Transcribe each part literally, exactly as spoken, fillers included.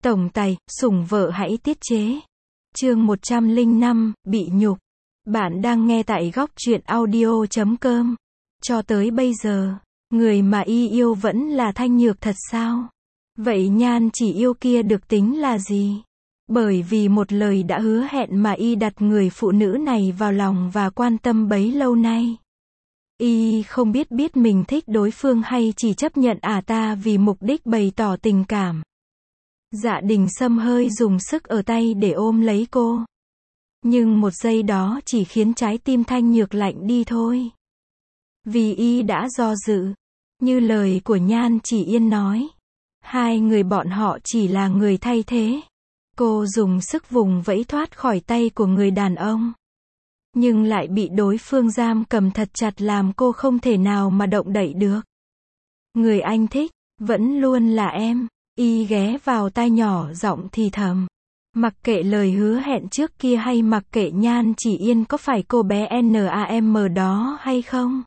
Tổng tài, sủng vợ hãy tiết chế. Chương một trăm lẻ năm, bị nhục. Bạn đang nghe tại góc truyện audio chấm com. Cho tới bây giờ, người mà y yêu vẫn là Thanh Nhược thật sao? Vậy Nhan Chỉ Yêu kia được tính là gì? Bởi vì một lời đã hứa hẹn mà y đặt người phụ nữ này vào lòng và quan tâm bấy lâu nay. Y không biết biết mình thích đối phương hay chỉ chấp nhận ả ta vì mục đích bày tỏ tình cảm. Dạ Đình Sâm hơi dùng sức ở tay để ôm lấy cô. Nhưng một giây đó chỉ khiến trái tim Thanh Nhược lạnh đi thôi. Vì y đã do dự. Như lời của Nhan Chỉ Yên nói. Hai người bọn họ chỉ là người thay thế. Cô dùng sức vùng vẫy thoát khỏi tay của người đàn ông. Nhưng lại bị đối phương giam cầm thật chặt làm cô không thể nào mà động đậy được. Người anh thích, vẫn luôn là em. Y ghé vào tai nhỏ giọng thì thầm. Mặc kệ lời hứa hẹn trước kia hay mặc kệ Nhan Chỉ Yên có phải cô bé Nam đó hay không.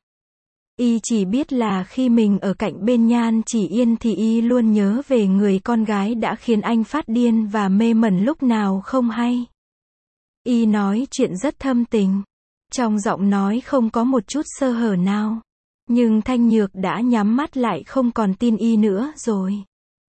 Y chỉ biết là khi mình ở cạnh bên Nhan Chỉ Yên thì y luôn nhớ về người con gái đã khiến anh phát điên và mê mẩn lúc nào không hay. Y nói chuyện rất thâm tình. Trong giọng nói không có một chút sơ hở nào. Nhưng Thanh Nhược đã nhắm mắt lại không còn tin y nữa rồi.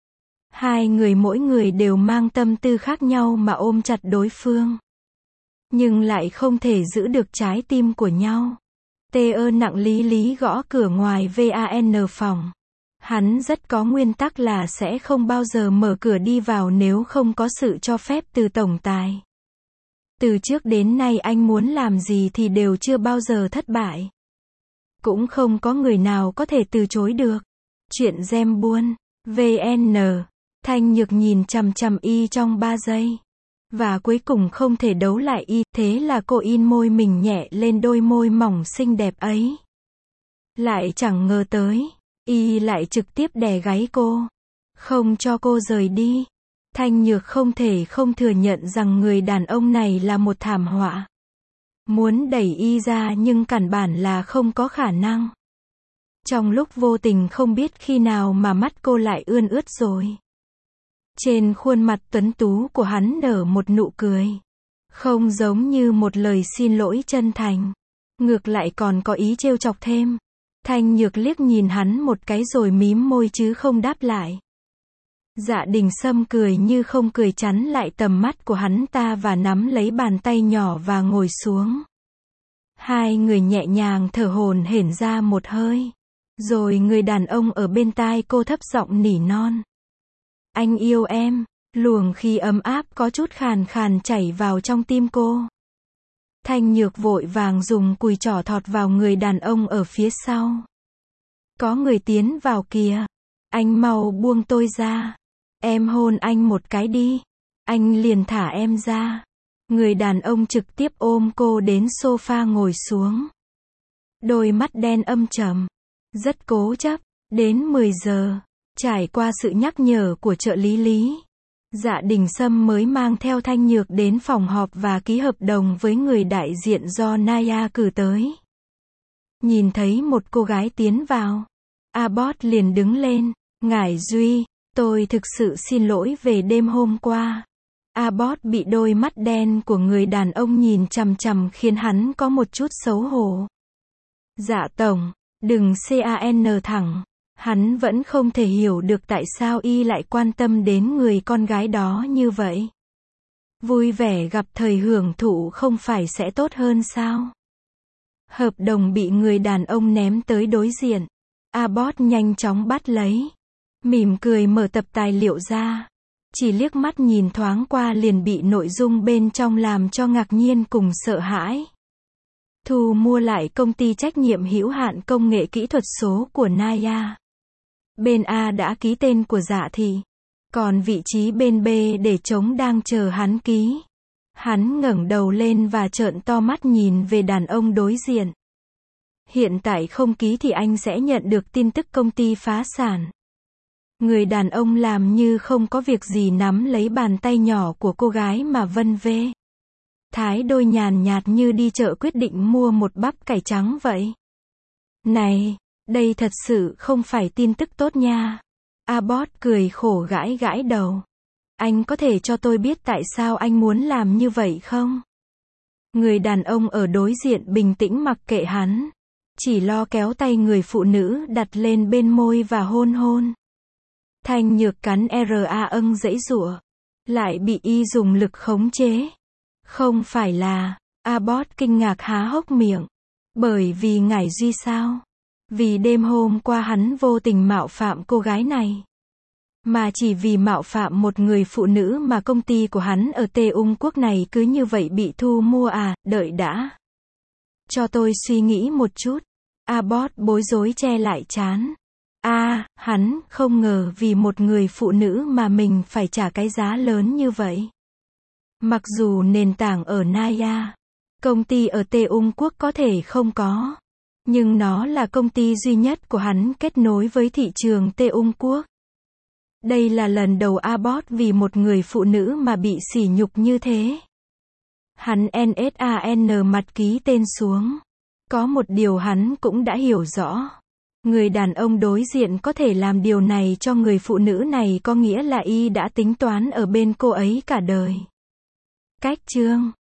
Hai người mỗi người đều mang tâm tư khác nhau mà ôm chặt đối phương. Nhưng lại không thể giữ được trái tim của nhau. Tê ơ nặng lý lý gõ cửa ngoài van phòng. Hắn rất có nguyên tắc là sẽ không bao giờ mở cửa đi vào nếu không có sự cho phép từ tổng tài. Từ trước đến nay anh muốn làm gì thì đều chưa bao giờ thất bại. Cũng không có người nào có thể từ chối được. Chuyện gem buôn, vn. Thanh Nhược nhìn chằm chằm y trong ba giây. Và cuối cùng không thể đấu lại y, thế là cô in môi mình nhẹ lên đôi môi mỏng xinh đẹp ấy. Lại chẳng ngờ tới, y lại trực tiếp đè gáy cô. Không cho cô rời đi. Thanh Nhược không thể không thừa nhận rằng người đàn ông này là một thảm họa. Muốn đẩy y ra nhưng căn bản là không có khả năng. Trong lúc vô tình không biết khi nào mà mắt cô lại ươn ướt rồi. Trên khuôn mặt tuấn tú của hắn nở một nụ cười. Không giống như một lời xin lỗi chân thành. Ngược lại còn có ý trêu chọc thêm. Thanh Nhược liếc nhìn hắn một cái rồi mím môi chứ không đáp lại. Dạ Đình Sâm cười như không cười chắn lại tầm mắt của hắn ta và nắm lấy bàn tay nhỏ và ngồi xuống. Hai người nhẹ nhàng thở hổn hển ra một hơi. Rồi người đàn ông ở bên tai cô thấp giọng nỉ non. Anh yêu em. Luồng khí ấm áp có chút khàn khàn chảy vào trong tim cô. Thanh Nhược vội vàng dùng cùi trỏ thọt vào người đàn ông ở phía sau. Có người tiến vào kìa. Anh mau buông tôi ra. Em hôn anh một cái đi. Anh liền thả em ra. Người đàn ông trực tiếp ôm cô đến sofa ngồi xuống. Đôi mắt đen âm trầm. Rất cố chấp. Đến mười giờ. Trải qua sự nhắc nhở của trợ lý Lý. Dạ Đình Sâm mới mang theo Thanh Nhược đến phòng họp và ký hợp đồng với người đại diện do Naya cử tới. Nhìn thấy một cô gái tiến vào. Abbott liền đứng lên. Ngải Duy, tôi thực sự xin lỗi về đêm hôm qua. Abbott bị đôi mắt đen của người đàn ông nhìn chằm chằm khiến hắn có một chút xấu hổ. Dạ tổng, đừng can thẳng. Hắn vẫn không thể hiểu được tại sao y lại quan tâm đến người con gái đó như vậy. Vui vẻ gặp thời hưởng thụ không phải sẽ tốt hơn sao? Hợp đồng bị người đàn ông ném tới đối diện. Abbott nhanh chóng bắt lấy. Mỉm cười mở tập tài liệu ra. Chỉ liếc mắt nhìn thoáng qua liền bị nội dung bên trong làm cho ngạc nhiên cùng sợ hãi. Thu mua lại công ty trách nhiệm hữu hạn công nghệ kỹ thuật số của Naya. Bên A đã ký tên của Dạ Thị. Còn vị trí bên B để trống đang chờ hắn ký. Hắn ngẩng đầu lên và trợn to mắt nhìn về đàn ông đối diện. Hiện tại không ký thì anh sẽ nhận được tin tức công ty phá sản. Người đàn ông làm như không có việc gì nắm lấy bàn tay nhỏ của cô gái mà vân vê. Thái độ nhàn nhạt như đi chợ quyết định mua một bắp cải trắng vậy. Này, đây thật sự không phải tin tức tốt nha. Abbott cười khổ gãi gãi đầu. Anh có thể cho tôi biết tại sao anh muốn làm như vậy không? Người đàn ông ở đối diện bình tĩnh mặc kệ hắn. Chỉ lo kéo tay người phụ nữ đặt lên bên môi và hôn hôn. Thanh Nhược cắn ra âng giãy giụa. Lại bị y dùng lực khống chế. Không phải là, Abbott kinh ngạc há hốc miệng. Bởi vì ngải duy sao? Vì đêm hôm qua hắn vô tình mạo phạm cô gái này. Mà chỉ vì mạo phạm một người phụ nữ mà công ty của hắn ở Tê Ung Quốc này cứ như vậy bị thu mua à, đợi đã. Cho tôi suy nghĩ một chút. Abbott bối rối che lại trán. A, à, hắn không ngờ vì một người phụ nữ mà mình phải trả cái giá lớn như vậy. Mặc dù nền tảng ở Naya, công ty ở Tê Ung Quốc có thể không có. Nhưng nó là công ty duy nhất của hắn kết nối với thị trường Tê Ung Quốc. Đây là lần đầu Abbott vì một người phụ nữ mà bị sỉ nhục như thế. Hắn nsan mặt ký tên xuống. Có một điều hắn cũng đã hiểu rõ. Người đàn ông đối diện có thể làm điều này cho người phụ nữ này có nghĩa là y đã tính toán ở bên cô ấy cả đời. Cách chương